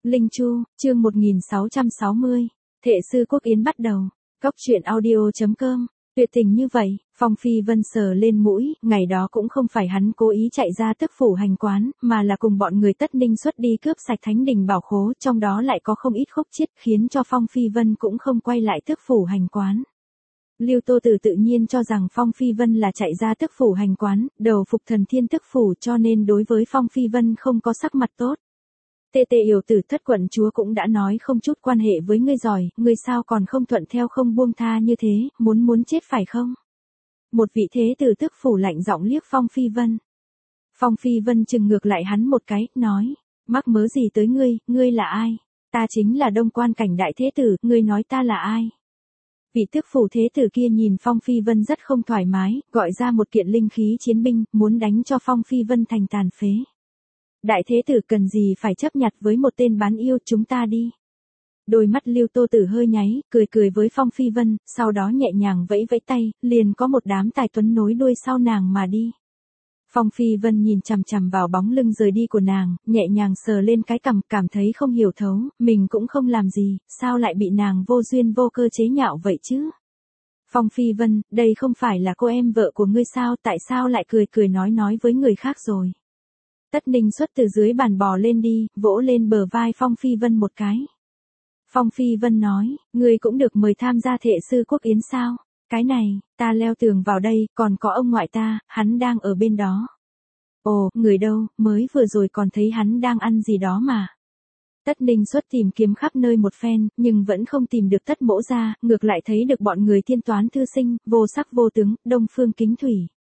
Linh Chu, chương 1660. Thệ sư Quốc Yến bắt đầu. Cóc truyện audio.com. Tuyệt tình như vậy, Phong Phi Vân sờ lên mũi, ngày đó cũng không phải hắn cố ý chạy ra tức phủ hành quán, mà là cùng bọn người Tất Ninh xuất đi cướp sạch thánh đình bảo khố, trong đó lại có không ít khúc chiết khiến cho Phong Phi Vân cũng không quay lại tức phủ hành quán. Lưu Tô Tử tự nhiên cho rằng Phong Phi Vân là chạy ra tức phủ hành quán, đầu phục thần thiên tức phủ, cho nên đối với Phong Phi Vân không có sắc mặt tốt. Tê tê Yểu Tử Thất quận chúa cũng đã nói không chút quan hệ với ngươi giỏi, ngươi sao còn không thuận theo không buông tha như thế, muốn chết phải không? Một vị thế tử tức phủ lạnh giọng liếc Phong Phi Vân. Phong Phi Vân chừng ngược lại hắn một cái, nói, mắc mớ gì tới ngươi là ai? Ta chính là Đông Quan Cảnh đại thế tử, ngươi nói ta là ai? Vị tức phủ thế tử kia nhìn Phong Phi Vân rất không thoải mái, gọi ra một kiện linh khí chiến binh, muốn đánh cho Phong Phi Vân thành tàn phế. Đại thế tử cần gì phải chấp nhặt với một tên bán yêu, chúng ta đi. Đôi mắt Lưu Tô Tử hơi nháy, cười với Phong Phi Vân, sau đó nhẹ nhàng vẫy vẫy tay, liền có một đám tài tuấn nối đuôi sau nàng mà đi. Phong Phi Vân nhìn chằm chằm vào bóng lưng rời đi của nàng, nhẹ nhàng sờ lên cái cằm, cảm thấy không hiểu thấu, mình cũng không làm gì, sao lại bị nàng vô duyên vô cơ chế nhạo vậy chứ? Phong Phi Vân, đây không phải là cô em vợ của ngươi sao, tại sao lại cười nói với người khác rồi? Tất Ninh xuất từ dưới bàn bò lên đi, vỗ lên bờ vai Phong Phi Vân một cái. Phong Phi Vân nói, ngươi cũng được mời tham gia thệ sư Quốc Yến sao? Cái này, ta leo tường vào đây, còn có ông ngoại ta, hắn đang ở bên đó. Ồ, người đâu, mới vừa rồi còn thấy hắn đang ăn gì đó mà. Tất Ninh xuất tìm kiếm khắp nơi một phen, nhưng vẫn không tìm được Tất Mỗ ra, ngược lại thấy được bọn người Thiên Toán Thư Sinh, Vô Sắc Vô Tướng, Đông Phương Kính Thủy.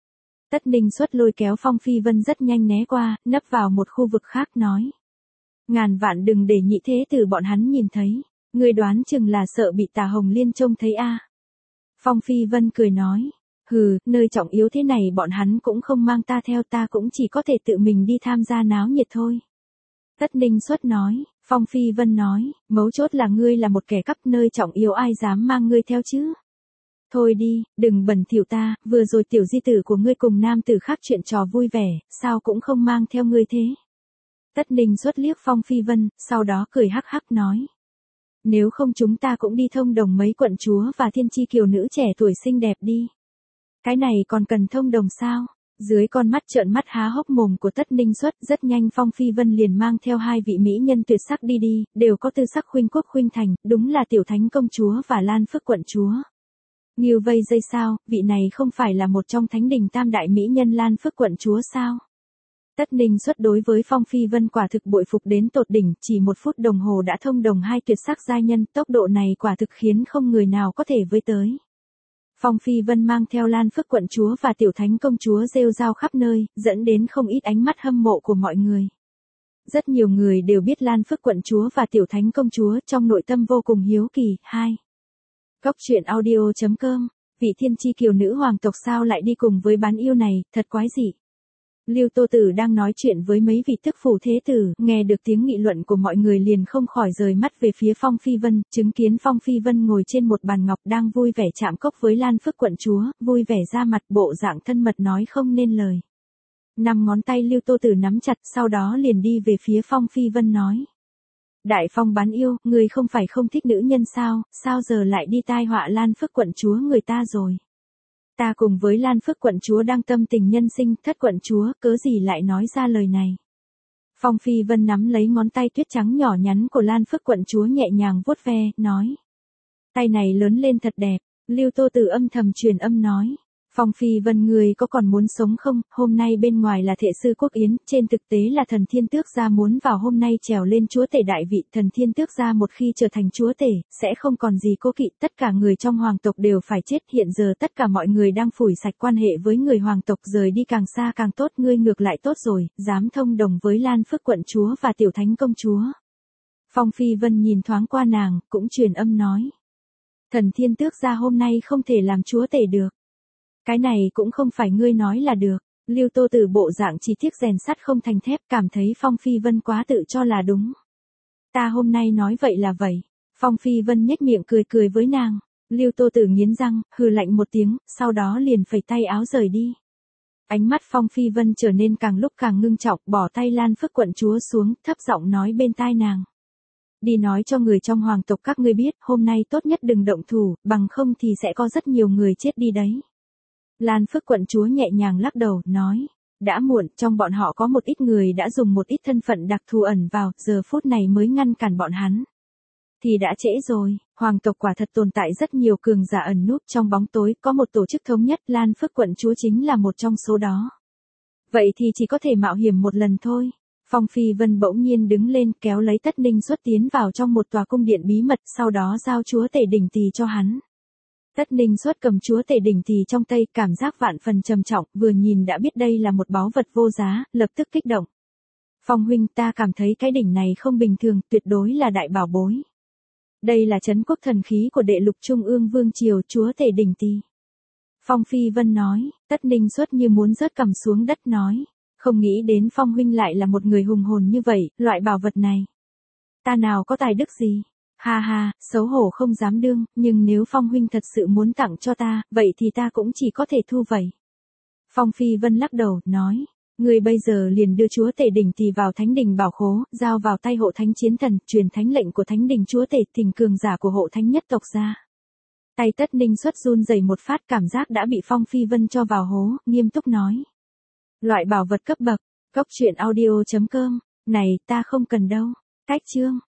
Tất Ninh xuất lôi kéo Phong Phi Vân rất nhanh né qua, nấp vào một khu vực khác nói. Ngàn vạn đừng để nhị thế tử bọn hắn nhìn thấy, người đoán chừng là sợ bị Tà Hồng Liên trông thấy a. Phong Phi Vân cười nói, hừ, nơi trọng yếu thế này bọn hắn cũng không mang ta theo, ta cũng chỉ có thể tự mình đi tham gia náo nhiệt thôi. Tất Ninh xuất nói, Phong Phi Vân nói, mấu chốt là ngươi là một kẻ cắp, nơi trọng yếu ai dám mang ngươi theo chứ? Thôi đi, đừng bẩn thỉu ta, vừa rồi tiểu di tử của ngươi cùng nam tử khác chuyện trò vui vẻ, sao cũng không mang theo ngươi thế. Tất Ninh xuất liếc Phong Phi Vân, sau đó cười hắc hắc nói. Nếu không chúng ta cũng đi thông đồng mấy quận chúa và thiên chi kiều nữ trẻ tuổi xinh đẹp đi. Cái này còn cần thông đồng sao? Dưới con mắt trợn mắt há hốc mồm của Tất Ninh xuất, rất nhanh Phong Phi Vân liền mang theo hai vị mỹ nhân tuyệt sắc đi, đều có tư sắc khuynh quốc khuynh thành, đúng là Tiểu Thánh công chúa và Lan Phước quận chúa. Như vây dây sao, vị này không phải là một trong thánh đình tam đại mỹ nhân Lan Phước quận chúa sao? Tất Ninh xuất đối với Phong Phi Vân quả thực bội phục đến tột đỉnh, chỉ 1 phút đồng hồ đã thông đồng hai tuyệt sắc giai nhân, tốc độ này quả thực khiến không người nào có thể với tới. Phong Phi Vân mang theo Lan Phước quận chúa và Tiểu Thánh công chúa rêu rao khắp nơi, dẫn đến không ít ánh mắt hâm mộ của mọi người. Rất nhiều người đều biết Lan Phước quận chúa và Tiểu Thánh công chúa, trong nội tâm vô cùng hiếu kỳ. 2. Cóc truyện audio.com. Vị thiên chi kiều nữ hoàng tộc sao lại đi cùng với bán yêu này, thật quái dị. Lưu Tô Tử đang nói chuyện với mấy vị tức phủ thế tử, nghe được tiếng nghị luận của mọi người liền không khỏi rời mắt về phía Phong Phi Vân, chứng kiến Phong Phi Vân ngồi trên một bàn ngọc đang vui vẻ chạm cốc với Lan Phước quận chúa, vui vẻ ra mặt, bộ dạng thân mật nói không nên lời. 5 ngón tay Lưu Tô Tử nắm chặt, sau đó liền đi về phía Phong Phi Vân nói. Đại Phong bán yêu, người không phải không thích nữ nhân sao, sao giờ lại đi tai họa Lan Phước quận chúa người ta rồi. Ta cùng với Lan Phước quận chúa đang tâm tình nhân sinh, Thất quận chúa, cớ gì lại nói ra lời này. Phong Phi Vân nắm lấy ngón tay tuyết trắng nhỏ nhắn của Lan Phước quận chúa nhẹ nhàng vuốt ve, nói. Tay này lớn lên thật đẹp, Lưu Tô Tử âm thầm truyền âm nói. Phong Phi Vân người có còn muốn sống không, hôm nay bên ngoài là thệ sư Quốc Yến, trên thực tế là thần thiên tước gia muốn vào hôm nay trèo lên chúa tể đại vị, thần thiên tước gia một khi trở thành chúa tể, sẽ không còn gì cố kỵ, tất cả người trong hoàng tộc đều phải chết, hiện giờ tất cả mọi người đang phủi sạch quan hệ với người hoàng tộc, rời đi càng xa càng tốt, ngươi ngược lại tốt rồi, dám thông đồng với Lan Phước quận chúa và Tiểu Thánh công chúa. Phong Phi Vân nhìn thoáng qua nàng, cũng truyền âm nói. Thần thiên tước gia hôm nay không thể làm chúa tể được. Cái này cũng không phải ngươi nói là được. Lưu Tô Tử bộ dạng chỉ tiếc rèn sắt không thành thép, cảm thấy Phong Phi Vân quá tự cho là đúng. Ta hôm nay nói vậy là vậy. Phong Phi Vân nhếch miệng cười với nàng. Lưu Tô Tử nghiến răng, hừ lạnh một tiếng, sau đó liền phẩy tay áo rời đi. Ánh mắt Phong Phi Vân trở nên càng lúc càng ngưng trọng, bỏ tay Lan Phước quận chúa xuống, thấp giọng nói bên tai nàng. đi nói cho người trong hoàng tộc các ngươi biết, hôm nay tốt nhất đừng động thủ, bằng không thì sẽ có rất nhiều người chết đi đấy. Lan Phước quận chúa nhẹ nhàng lắc đầu, nói, đã muộn, trong bọn họ có một ít người đã dùng một ít thân phận đặc thù ẩn vào, giờ phút này mới ngăn cản bọn hắn. Thì đã trễ rồi, hoàng tộc quả thật tồn tại rất nhiều cường giả ẩn núp trong bóng tối, có một tổ chức thống nhất, Lan Phước quận chúa chính là một trong số đó. Vậy thì chỉ có thể mạo hiểm một lần thôi. Phong Phi Vân bỗng nhiên đứng lên kéo lấy Tất Ninh Xuất tiến vào trong một tòa cung điện bí mật, sau đó giao chúa tể đỉnh tỳ cho hắn. Tất Ninh Xuất cầm chúa tể đỉnh tỳ trong tay, cảm giác vạn phần trầm trọng, vừa nhìn đã biết đây là một báu vật vô giá, lập tức kích động. Phong huynh, ta cảm thấy cái đỉnh này không bình thường, tuyệt đối là đại bảo bối. Đây là trấn quốc thần khí của đệ lục trung ương vương triều, chúa tể đỉnh tỳ. Phong Phi Vân nói. Tất Ninh Xuất như muốn rớt cằm xuống đất nói. Không nghĩ đến Phong huynh lại là một người hùng hồn như vậy, loại bảo vật này. Ta nào có tài đức gì? Ha ha, xấu hổ không dám đương, nhưng nếu Phong huynh thật sự muốn tặng cho ta, vậy thì ta cũng chỉ có thể thu vậy. Phong Phi Vân lắc đầu, nói. Người bây giờ liền đưa chúa tể đỉnh tỳ vào thánh đình bảo khố, giao vào tay hộ thánh chiến thần, truyền thánh lệnh của thánh đình chúa tể, thỉnh cường giả của hộ thánh nhất tộc ra. Tay Tất Ninh Xuất run rẩy một phát, cảm giác đã bị Phong Phi Vân cho vào hố, nghiêm túc nói. Loại bảo vật cấp bậc, Cốc truyện audio.com, này ta không cần đâu. Cách chương.